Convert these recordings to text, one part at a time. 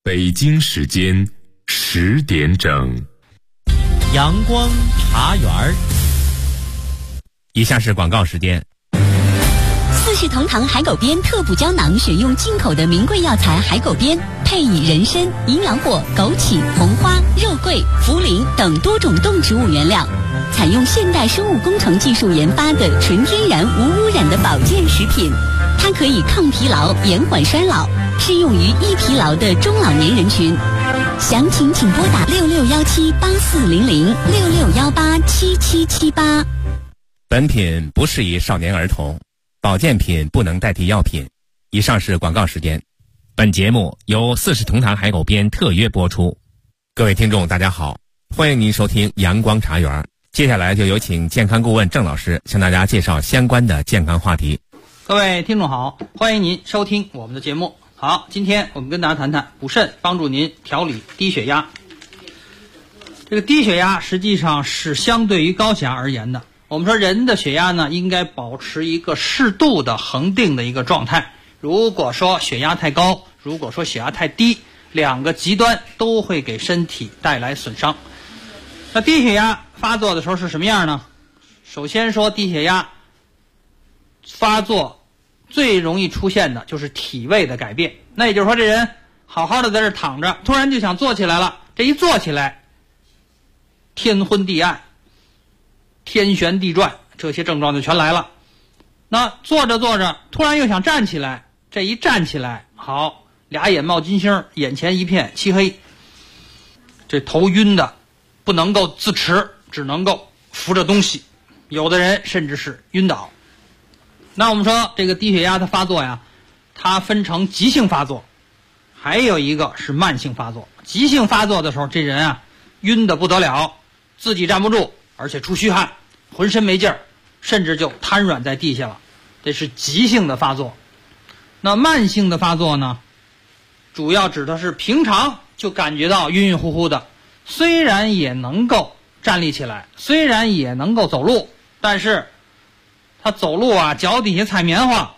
北京时间10点整， 阳光茶园儿。 以下是广告时间。 四世同堂海狗鞭特补胶囊选用进口的名贵药材海狗鞭，配以人参、营养果、枸杞、红花、肉桂、茯苓等多种动植物原料，采用现代生物工程技术研发的纯天然无污染的保健食品。它可以抗疲劳、延缓衰老，适用于易疲劳的中老年人群。详情请拨打6617840066187778。 本品不适宜少年儿童，保健品不能代替药品。以上是广告时间。本节目由四世同堂海狗鞭特约播出。各位听众大家好，欢迎您收听阳光茶园。接下来就有请健康顾问郑老师向大家介绍相关的健康话题。 各位听众好，欢迎您收听我们的节目。好，今天我们跟大家谈谈补肾，帮助您调理低血压。这个低血压实际上是相对于高血压而言的。我们说人的血压呢，应该保持一个适度的恒定的一个状态。如果说血压太高，如果说血压太低，两个极端都会给身体带来损伤。那低血压发作的时候是什么样呢？首先说低血压发作最容易出现的就是体位的改变。那也就是说，这人好好的在这躺着，突然就想坐起来了，这一坐起来，天昏地暗，天旋地转，这些症状就全来了。那坐着坐着突然又想站起来，这一站起来，好，俩眼冒金星，眼前一片漆黑，这头晕的不能够自持，只能够扶着东西，有的人甚至是晕倒。那我们说这个低血压的发作呀，它分成急性发作，还有一个是慢性发作。急性发作的时候，这人啊晕得不得了，自己站不住，而且出虚汗，浑身没劲儿，甚至就瘫软在地下了，这是急性的发作。那慢性的发作呢，主要指的是平常就感觉到晕晕乎乎的，虽然也能够站立起来，虽然也能够走路，但是他走路啊脚底下踩棉花，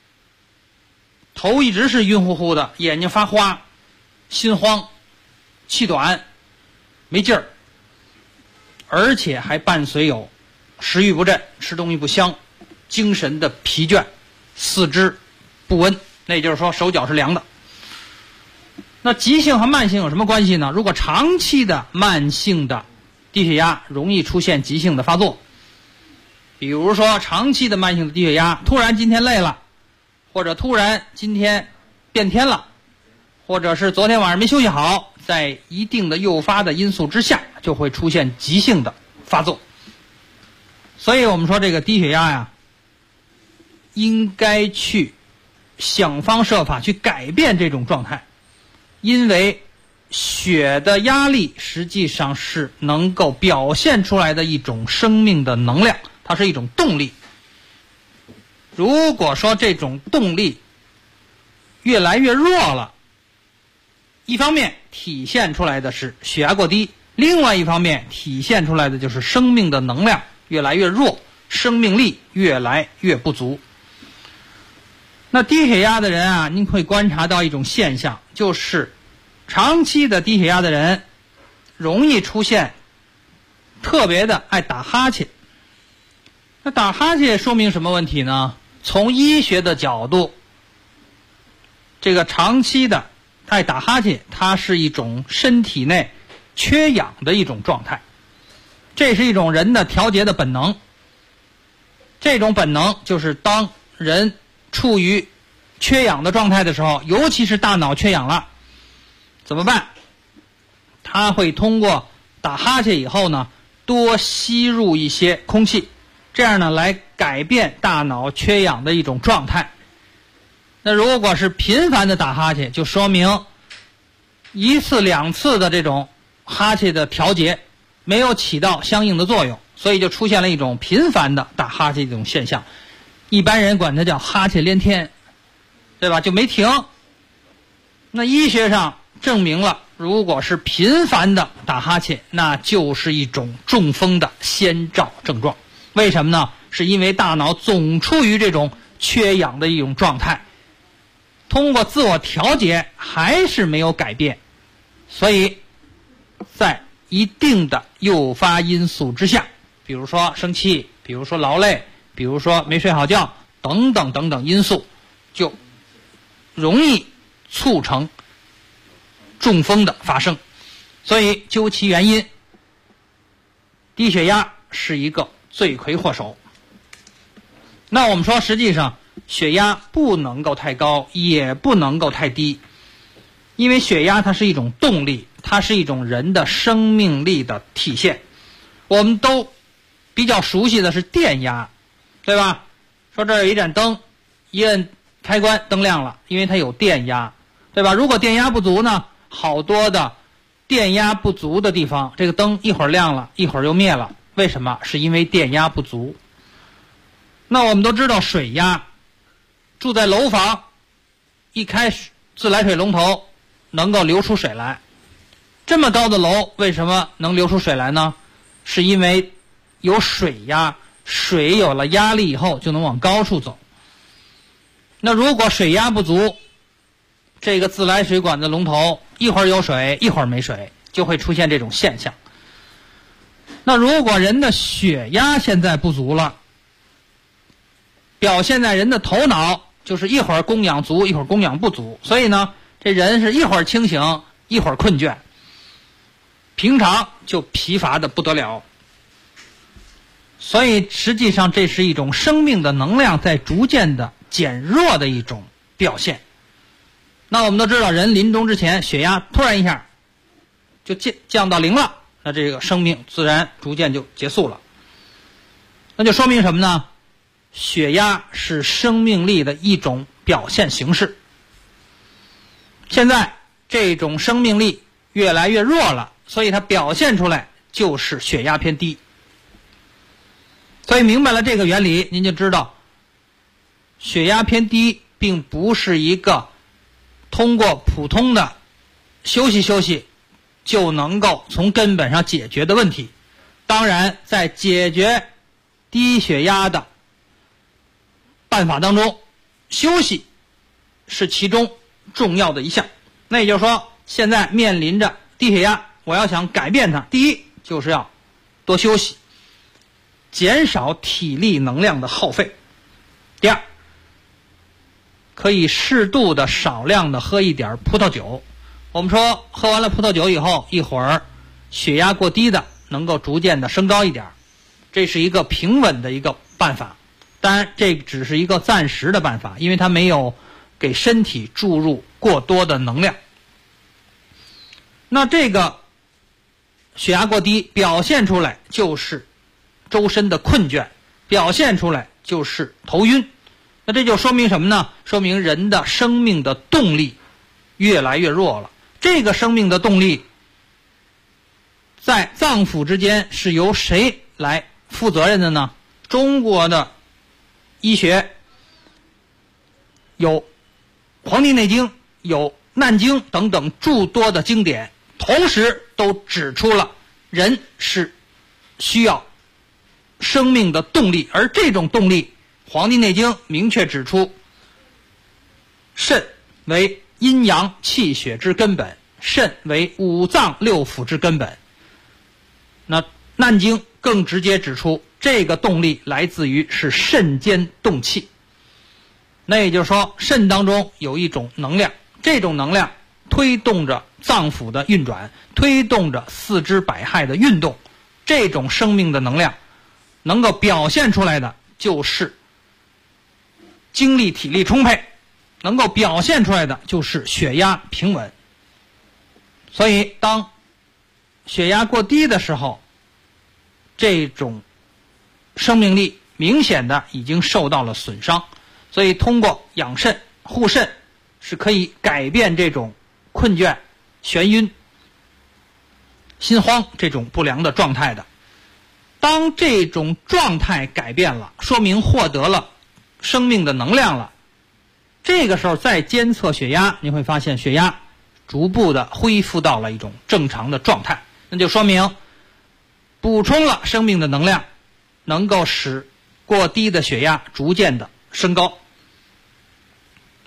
头一直是晕乎乎的，眼睛发花，心慌，气短，没劲儿，而且还伴随有食欲不振，吃东西不香，精神的疲倦，四肢不温，那也就是说手脚是凉的。那急性和慢性有什么关系呢？如果长期的慢性的低血压容易出现急性的发作，比如说长期的慢性的低血压，突然今天累了，或者突然今天变天了，或者是昨天晚上没休息好，在一定的诱发的因素之下，就会出现急性的发作。所以我们说这个低血压呀，应该去想方设法去改变这种状态，因为血的压力实际上是能够表现出来的一种生命的能量，它是一种动力。如果说这种动力越来越弱了，一方面体现出来的是血压过低，另外一方面体现出来的就是生命的能量越来越弱，生命力越来越不足。那低血压的人啊，您会观察到一种现象，就是长期的低血压的人容易出现特别的爱打哈欠。那打哈欠说明什么问题呢？从医学的角度，这个长期的爱打哈欠，它是一种身体内缺氧的一种状态，这是一种人的调节的本能。这种本能就是当人处于缺氧的状态的时候，尤其是大脑缺氧了，怎么办？他会通过打哈欠以后呢，多吸入一些空气，这样呢来改变大脑缺氧的一种状态。那如果是频繁的打哈欠，就说明一次两次的这种哈欠的调节没有起到相应的作用，所以就出现了一种频繁的打哈欠这种现象。一般人管它叫哈欠连天，对吧？就没停。那医学上证明了，如果是频繁的打哈欠，那就是一种中风的先兆症状。为什么呢？是因为大脑总处于这种缺氧的一种状态。 通过自我调节还是没有改变，所以在一定的诱发因素之下，比如说生气，比如说劳累，比如说没睡好觉等等等等因素，就容易促成中风的发生。所以究其原因，低血压是一个罪魁祸首。那我们说实际上血压不能够太高，也不能够太低，因为血压它是一种动力，它是一种人的生命力的体现。我们都比较熟悉的是电压，对吧？说这儿有一盏灯，一摁开关，灯亮了，因为它有电压，对吧？如果电压不足呢，好多的电压不足的地方，这个灯一会儿亮了，一会儿又灭了，为什么？是因为电压不足。那我们都知道水压，住在楼房，一开自来水龙头能够流出水来，这么高的楼为什么能流出水来呢？是因为有水压，水有了压力以后就能往高处走。那如果水压不足，这个自来水管的龙头一会儿有水一会儿没水，就会出现这种现象。那如果人的血压现在不足了，表现在人的头脑就是一会儿供氧足一会儿供氧不足，所以呢这人是一会儿清醒一会儿困倦，平常就疲乏的不得了。所以实际上这是一种生命的能量在逐渐的减弱的一种表现。那我们都知道，人临终之前血压突然一下就降到0了，那这个生命自然逐渐就结束了。那就说明什么呢？血压是生命力的一种表现形式。现在这种生命力越来越弱了，所以它表现出来就是血压偏低。所以明白了这个原理，您就知道血压偏低并不是一个通过普通的休息休息就能够从根本上解决的问题。当然在解决低血压的办法当中，休息是其中重要的一项。那也就是说，现在面临着低血压，我要想改变它，第一就是要多休息，减少体力能量的耗费。第二，可以适度的少量的喝一点葡萄酒。我们说喝完了葡萄酒以后，一会儿血压过低的能够逐渐的升高一点，这是一个平稳的一个办法。当然这只是一个暂时的办法，因为它没有给身体注入过多的能量。那这个血压过低表现出来就是周身的困倦，表现出来就是头晕。那这就说明什么呢？说明人的生命的动力越来越弱了。这个生命的动力在脏腑之间是由谁来负责任的呢？中国的医学有《黄帝内经》有《难经》等等诸多的经典，同时都指出了人是需要生命的动力，而这种动力《黄帝内经》明确指出，肾为阴阳气血之根本，肾为五脏六腑之根本。那《难经》更直接指出，这个动力来自于是肾间动气。那也就是说，肾当中有一种能量，这种能量推动着脏腑的运转，推动着四肢百骸的运动。这种生命的能量能够表现出来的就是精力体力充沛，能够表现出来的就是血压平稳。所以当血压过低的时候，这种生命力明显的已经受到了损伤。所以通过养肾护肾是可以改变这种困倦、眩晕、心慌这种不良的状态的。当这种状态改变了，说明获得了生命的能量了，这个时候再监测血压，你会发现血压逐步的恢复到了一种正常的状态，那就说明补充了生命的能量，能够使过低的血压逐渐的升高。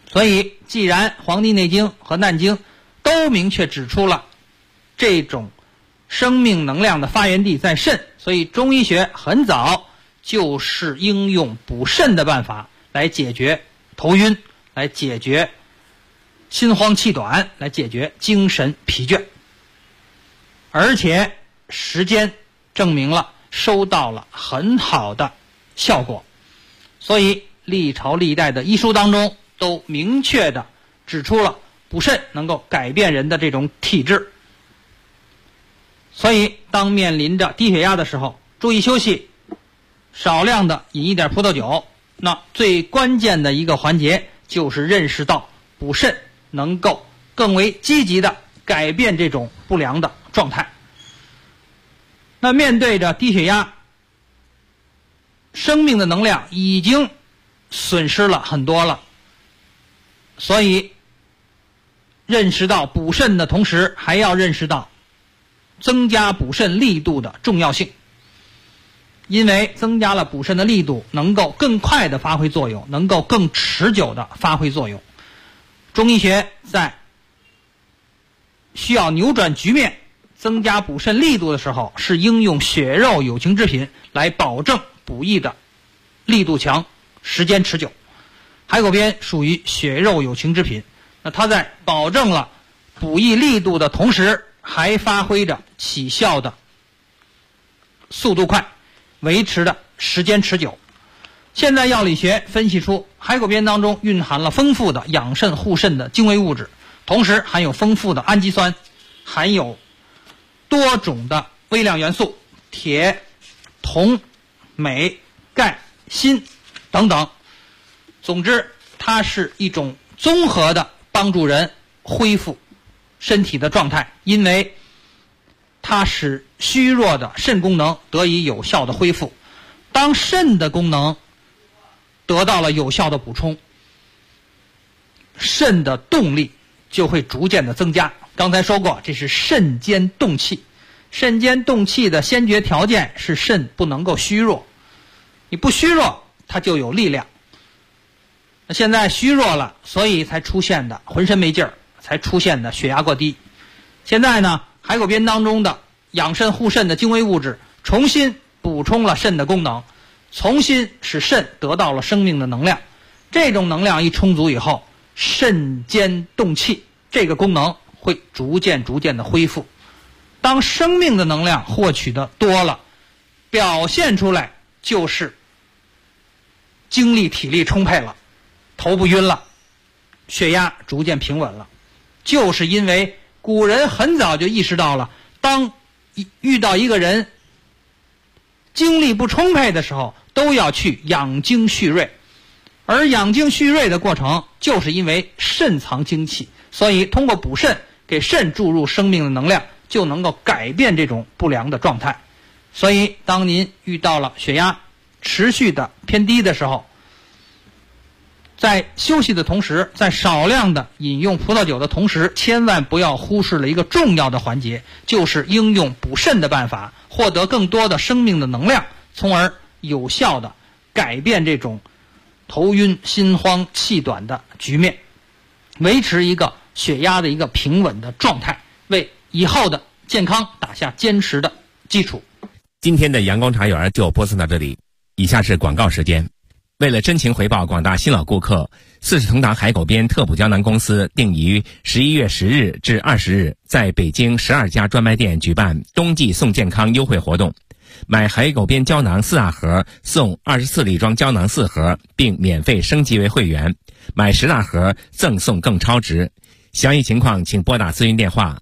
所以既然《黄帝内经》和《难经》都明确指出了这种生命能量的发源地在肾，所以中医学很早就是应用补肾的办法来解决头晕，来解决心慌气短，来解决精神疲倦，而且时间证明了收到了很好的效果。所以历朝历代的医书当中都明确的指出了补肾能够改变人的这种体质。所以当面临着低血压的时候，注意休息，少量的饮一点葡萄酒。那最关键的一个环节就是认识到补肾能够更为积极的改变这种不良的状态。那面对着低血压，生命的能量已经损失了很多了，所以认识到补肾的同时，还要认识到增加补肾力度的重要性。因为增加了补肾的力度，能够更快的发挥作用，能够更持久的发挥作用。中医学在需要扭转局面、增加补肾力度的时候，是应用血肉有情之品来保证补益的力度强、时间持久。海狗鞭属于血肉有情之品，那它在保证了补益力度的同时，还发挥着起效的速度快，维持的时间持久。现在药理学分析出海狗鞭当中蕴含了丰富的养肾护肾的精微物质，同时含有丰富的氨基酸，含有多种的微量元素，铁、铜、镁、钙、锌等等。总之，它是一种综合的帮助人恢复身体的状态，因为它使虚弱的肾功能得以有效的恢复。当肾的功能得到了有效的补充，肾的动力就会逐渐的增加。刚才说过，这是肾坚动气。肾坚动气的先决条件是肾不能够虚弱，你不虚弱，它就有力量。那现在虚弱了，所以才出现的浑身没劲儿，才出现的血压过低。现在呢，海狗鞭当中的养肾护肾的精微物质重新补充了肾的功能，重新使肾得到了生命的能量。这种能量一充足以后，肾坚动气这个功能会逐渐的恢复。当生命的能量获取的多了，表现出来就是精力体力充沛了，头不晕了，血压逐渐平稳了。就是因为古人很早就意识到了，当遇到一个人精力不充沛的时候，都要去养精蓄锐。而养精蓄锐的过程，就是因为肾藏精气，所以通过补肾，给肾注入生命的能量，就能够改变这种不良的状态。所以当您遇到了血压持续的偏低的时候，在休息的同时，在少量的饮用葡萄酒的同时，千万不要忽视了一个重要的环节，就是应用补肾的办法，获得更多的生命的能量，从而有效的改变这种头晕、心慌、气短的局面，维持一个血压的一个平稳的状态，为以后的健康打下坚实的基础。 今天的阳光茶园就播送到这里，以下是广告时间。为了真情回报广大新老顾客，40同堂海狗鞭特补胶囊公司定于11月10日至20日，在北京12家专卖店举办冬季送健康优惠活动。买海狗鞭胶囊4大盒送24粒装胶囊4盒，并免费升级为会员；买10大盒赠送更超值。详细情况请拨打咨询电话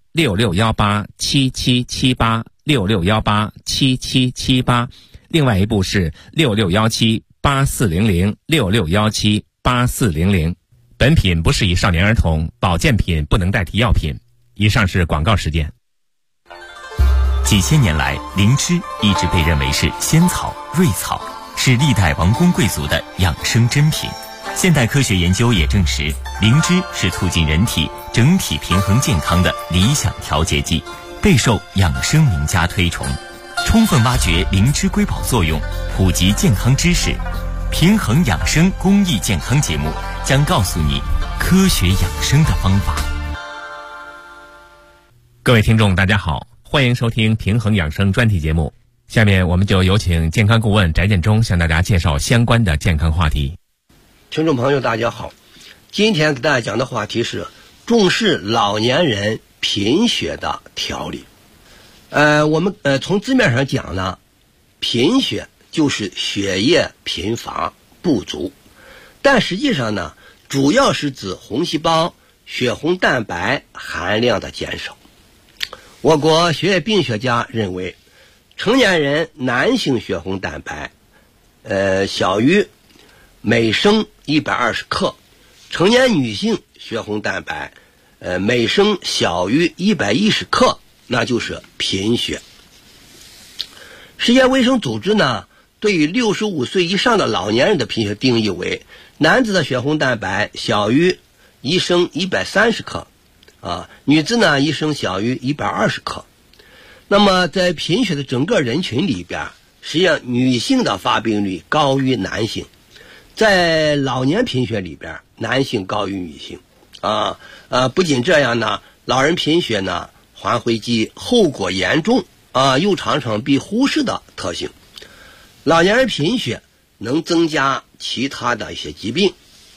66187778 66187778，另外一部是66178400 66178400。本品不适宜少年儿童，保健品不能代替药品。以上是广告时间。 几千年来，灵芝一直被认为是仙草、瑞草，是历代王公贵族的养生珍品。现代科学研究也证实，灵芝是促进人体整体平衡健康的理想调节剂，备受养生名家推崇。充分挖掘灵芝瑰宝作用，普及健康知识，平衡养生公益健康节目将告诉你科学养生的方法。 各位听众大家好，欢迎收听平衡养生专题节目。下面我们就有请健康顾问翟建中向大家介绍相关的健康话题。 听众朋友大家好，今天给大家讲的话题是重视老年人贫血的调理。我们从字面上讲呢，贫血就是血液贫乏不足，但实际上呢，主要是指红细胞、血红蛋白含量的减少。我国血液病学家认为，成年人男性血红蛋白小于每升120克，成年女性血红蛋白每升小于110克，那就是贫血。世界卫生组织呢，对于65岁以上的老年人的贫血定义为，男子的血红蛋白小于1升130克，女子呢1升小于120克。那么在贫血的整个人群里边，实际上女性的发病率高于男性。在老年贫血里边，男性高于女性。不仅这样呢，老人贫血呢还会及后果严重又常常被忽视的特性。老年人贫血能增加其他的一些疾病。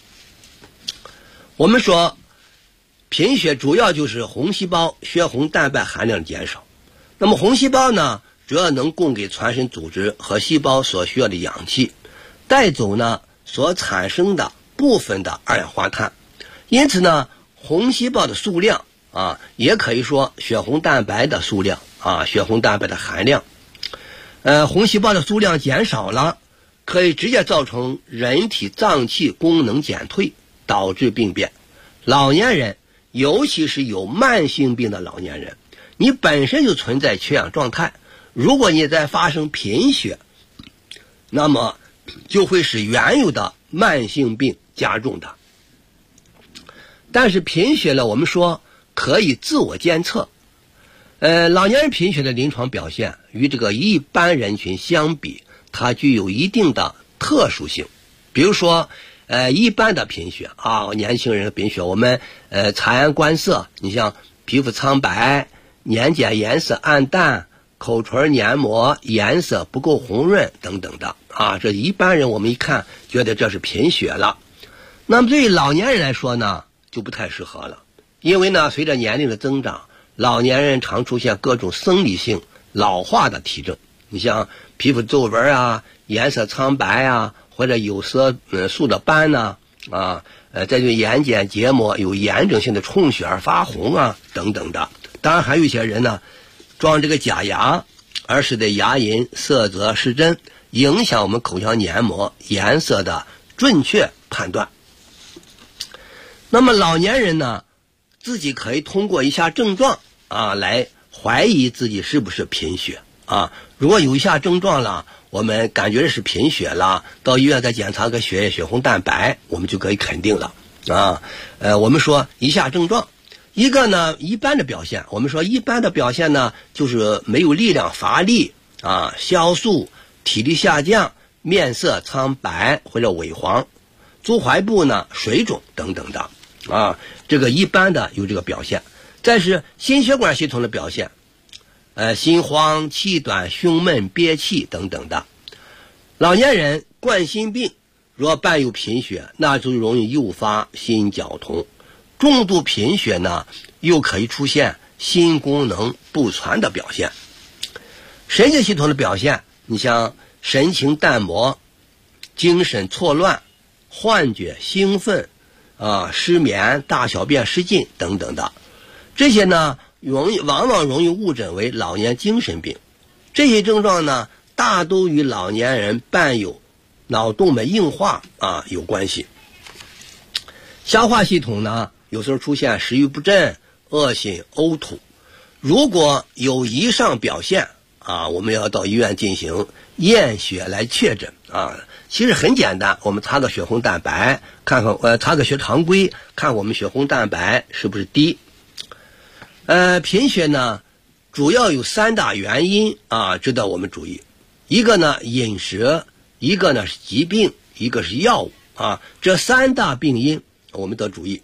我们说贫血主要就是红细胞血红蛋白含量减少。那么红细胞呢，主要能供给全身组织和细胞所需要的氧气，带走呢所产生的部分的二氧化碳。因此呢，红细胞的数量也可以说血红蛋白的数量血红蛋白的含量。红细胞的数量减少了，可以直接造成人体脏器功能减退，导致病变。老年人，尤其是有慢性病的老年人，你本身就存在缺氧状态，如果你再发生贫血，那么就会使原有的慢性病加重的。但是贫血呢，我们说可以自我监测。老年人贫血的临床表现与这个一般人群相比，它具有一定的特殊性。比如说一般的贫血年轻人的贫血，我们察言观色，你像皮肤苍白、年睑颜色暗淡、口唇黏膜颜色不够红润等等的这一般人我们一看觉得这是贫血了。那么对于老年人来说呢，就不太适合了。因为呢，随着年龄的增长，老年人常出现各种生理性老化的体征。你像皮肤皱纹颜色苍白或者有色素的斑再就眼睑结膜有炎症性的充血发红等等的。当然还有一些人呢，装这个假牙，而使得牙龈色泽失真，影响我们口腔黏膜颜色的准确判断。那么老年人呢，自己可以通过以下症状来怀疑自己是不是贫血如果有以下症状了，我们感觉是贫血了，到医院再检查个血液血红蛋白，我们就可以肯定了我们说以下症状，一个呢一般的表现，我们说一般的表现呢，就是没有力量、乏力消瘦、体力下降、面色苍白或者萎黄、足踝部呢水肿等等的这个一般的有这个表现。再是心血管系统的表现，心慌、气短、胸闷、憋气等等的。老年人冠心病若伴有贫血，那就容易诱发心绞痛。重度贫血呢，又可以出现心功能不全的表现。神经系统的表现，你像神情淡漠、精神错乱、幻觉、兴奋失眠、大小便失禁等等的。这些呢往往容易误诊为老年精神病。这些症状呢，大都与老年人伴有脑动脉硬化有关系。消化系统呢，有时候出现食欲不振、恶心、呕吐。如果有以上表现我们要到医院进行验血来确诊其实很简单，我们查个血红蛋白，看看查个血常规，看我们血红蛋白是不是低。贫血呢，主要有3大原因值得我们注意。一个呢饮食，一个呢是疾病，一个是药物这3大病因我们得注意。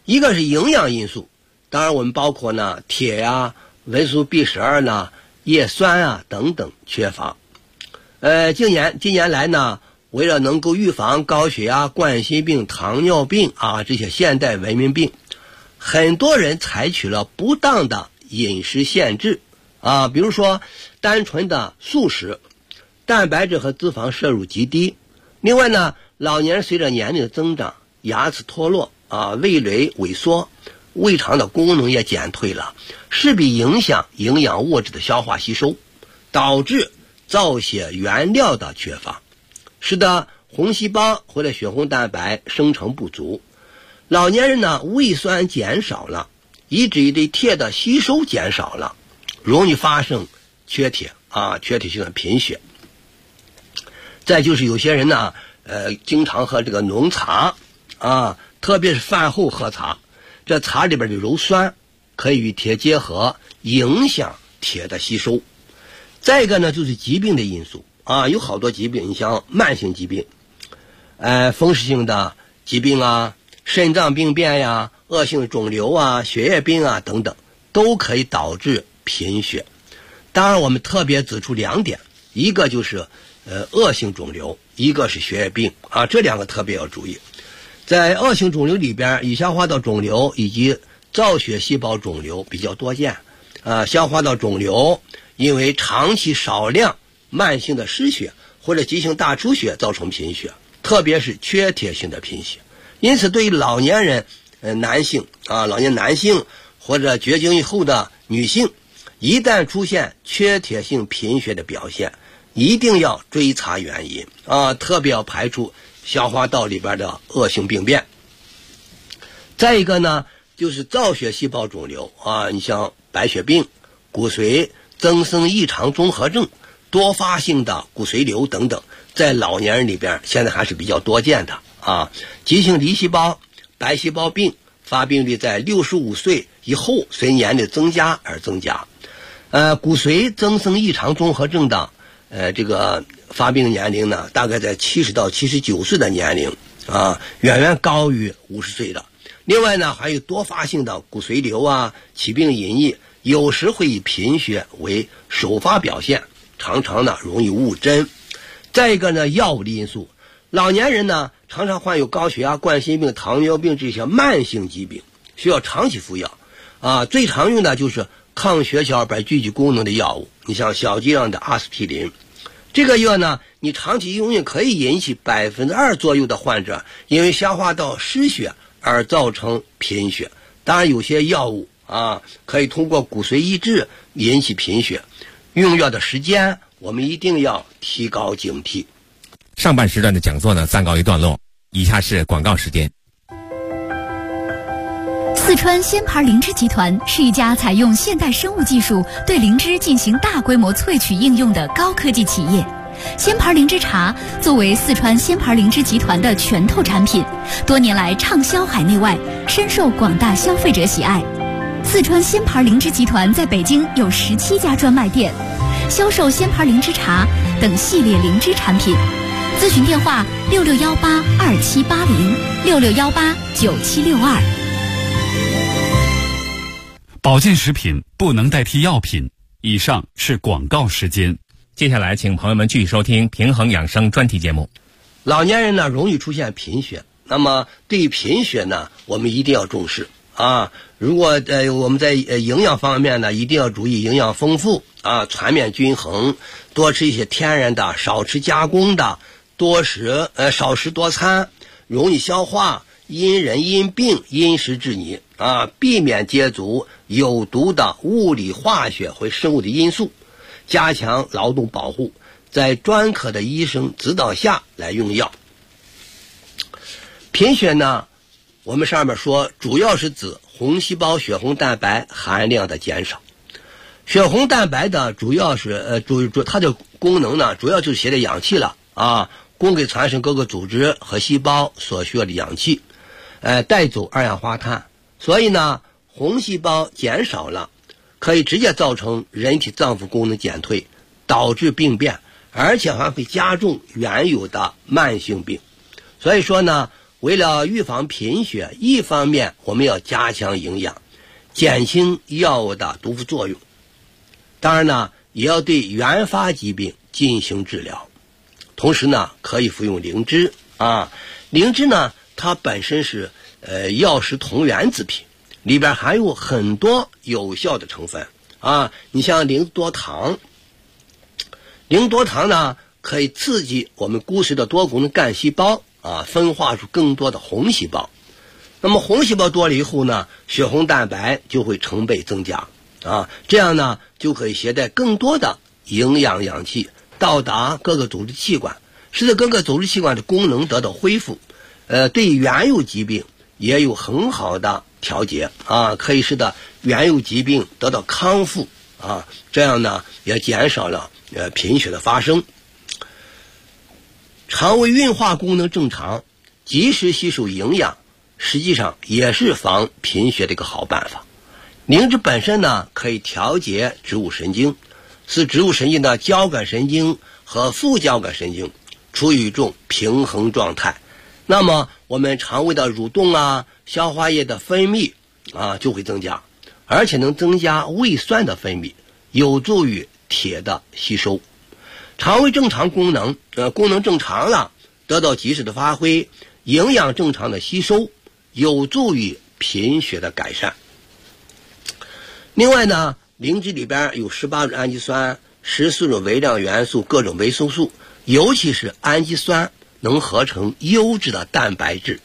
一个是营养因素，当然我们包括呢铁呀、维生素 B12呢、叶酸啊等等缺乏。近年来呢，为了能够预防高血压、冠心病、糖尿病啊这些现代文明病，很多人采取了不当的饮食限制啊，比如说单纯的素食，蛋白质和脂肪摄入极低。另外呢，老年人随着年龄的增长，牙齿脱落啊，味蕾萎缩，胃肠的功能也减退了，势必影响营养物质的消化吸收，导致造血原料的缺乏，使得红细胞或者血红蛋白生成不足。老年人呢，胃酸减少了，以至于对铁的吸收减少了，容易发生缺铁性的贫血。再就是有些人呢，经常喝这个浓茶啊，特别是饭后喝茶，这茶里边的鞣酸可以与铁结合，影响铁的吸收。再一个呢，就是疾病的因素啊，有好多疾病，你像慢性疾病，风湿性的疾病啊，肾脏病变呀、恶性肿瘤啊、血液病啊等等，都可以导致贫血。当然我们特别指出2点，一个就是恶性肿瘤，一个是血液病啊，这2个特别要注意。在恶性肿瘤里边，乙消化道肿瘤以及造血细胞肿瘤比较多见啊。消化道肿瘤因为长期少量慢性的失血或者急性大出血造成贫血，特别是缺铁性的贫血。因此对于老年人男性或者绝经以后的女性，一旦出现缺铁性贫血的表现，一定要追查原因啊，特别要排除消化道里边的恶性病变。再一个呢，就是造血细胞肿瘤啊，你像白血病、骨髓增生异常综合症、多发性的骨髓瘤等等，在老年人里边现在还是比较多见的啊。急性离细胞、白细胞病发病率在65岁以后随年龄增加而增加。骨髓增生异常综合症的这个发病年龄呢，大概在70到79岁的年龄啊，远远高于50岁的。另外呢，还有多发性的骨髓瘤啊，起病隐匿，有时会以贫血为首发表现，常常呢容易误诊。再一个呢，药物的因素，老年人呢常常患有高血压、冠心病、糖尿病这些慢性疾病，需要长期服药啊。最常用的就是抗血小板聚集功能的药物，你像小剂量的阿司匹林，这个药呢，你长期用可以引起2%左右的患者因为消化道失血而造成贫血。当然有些药物啊，可以通过骨髓抑制引起贫血，用药的时间我们一定要提高警惕。 上半时段的讲座呢暂告一段落，以下是广告时间。 四川鲜牌灵芝集团是一家采用现代生物技术对灵芝进行大规模萃取应用的高科技企业。鲜牌灵芝茶作为四川鲜牌灵芝集团的拳头产品，多年来畅销海内外，深受广大消费者喜爱。四川鲜牌灵芝集团在北京有17家专卖店，销售鲜牌灵芝茶等系列灵芝产品。咨询电话66182780，66189762。 保健食品不能代替药品。以上是广告时间。 接下来请朋友们继续收听平衡养生专题节目。 老年人呢容易出现贫血，那么对于贫血呢，我们一定要重视啊。如果我们在营养方面呢，一定要注意营养丰富啊，全面均衡，多吃一些天然的，少吃加工的，少食多餐，容易消化，因人因病因时制宜啊，避免接触有毒的物理化学或生物的因素，加强劳动保护，在专科的医生指导下来用药。贫血呢，我们上面说主要是指红细胞血红蛋白含量的减少。血红蛋白的主要是它的功能呢，主要就是携带氧气了啊，供给全身各个组织和细胞所需要的氧气，带走二氧化碳。所以呢，红细胞减少了，可以直接造成人体脏腑功能减退，导致病变，而且还会加重原有的慢性病。所以说呢， 为了预防贫血，一方面我们要加强营养，减轻药物的毒副作用，当然呢也要对原发疾病进行治疗。同时呢可以服用灵芝灵芝呢它本身是药食同源制品，里边含有很多有效的成分你像灵多糖呢可以刺激我们骨髓的多功能干细胞分化出更多的红细胞。那么红细胞多了以后呢，血红蛋白就会成倍增加这样呢就可以携带更多的营养氧气到达各个组织器官，使得各个组织器官的功能得到恢复，对原有疾病也有很好的调节可以使得原有疾病得到康复这样呢也减少了贫血的发生。肠胃运化功能正常，及时吸收营养，实际上也是防贫血的一个好办法。灵芝本身呢可以调节植物神经，使植物神经的交感神经和副交感神经处于一种平衡状态，那么我们肠胃的蠕动消化液的分泌就会增加，而且能增加胃酸的分泌，有助于铁的吸收。肠胃正常功能正常了，得到及时的发挥，营养正常的吸收，有助于贫血的改善。另外呢，灵芝里边有18种氨基酸，14种微量元素，各种维生素，尤其是氨基酸能合成优质的蛋白质。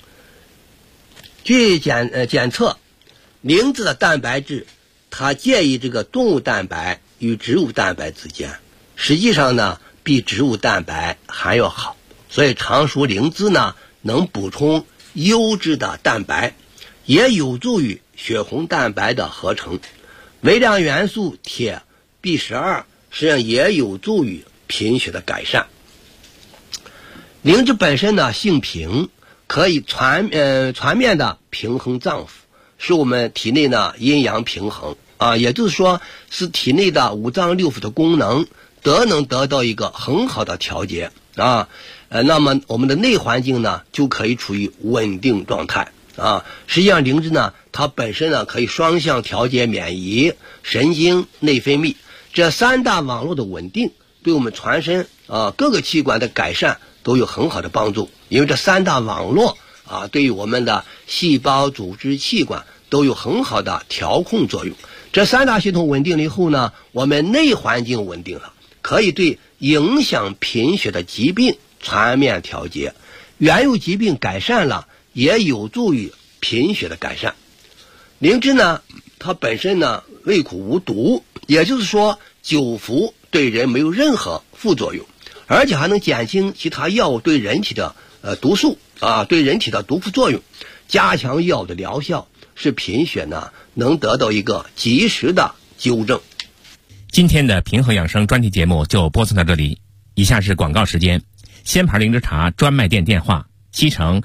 据检测，灵芝的蛋白质它介于这个动物蛋白与植物蛋白之间，实际上呢比植物蛋白还要好，所以常熟灵芝呢能补充优质的蛋白，也有助于血红蛋白的合成。微量元素铁 B12 实际上也有助于贫血的改善。灵芝本身呢性平，可以全面的平衡脏腑，使我们体内呢阴阳平衡也就是说使体内的五脏六腑的功能能得到一个很好的调节那么我们的内环境呢就可以处于稳定状态实际上灵芝呢它本身呢可以双向调节免疫、神经、内分泌这三大网络的稳定，对我们全身各个器官的改善都有很好的帮助。因为这三大网络对于我们的细胞、组织、器官都有很好的调控作用。这三大系统稳定了以后呢，我们内环境稳定了，可以对影响贫血的疾病全面调节，原有疾病改善了，也有助于贫血的改善。灵芝呢它本身呢味苦无毒，也就是说久服对人没有任何副作用，而且还能减轻其他药物对人体的毒素对人体的毒副作用，加强药物的疗效，使贫血呢能得到一个及时的纠正。 今天的平衡养生专题节目就播送到这里，以下是广告时间。仙牌灵芝茶专卖店电话：西城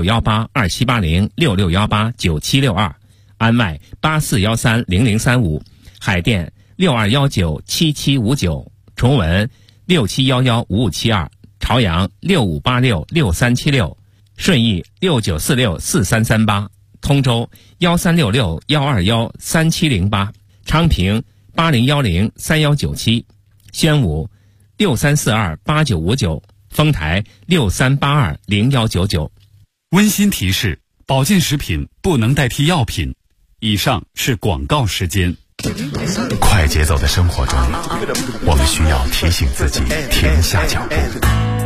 66182780，66189762，安外84130035，海淀62197759，重文67115572，朝阳65866376，顺义69464338，通州136612137038，昌平80103197，宣武63428959，丰台63820199。 温馨提示：保健食品不能代替药品。以上是广告时间。 快节奏的生活中，我们需要提醒自己停下脚步，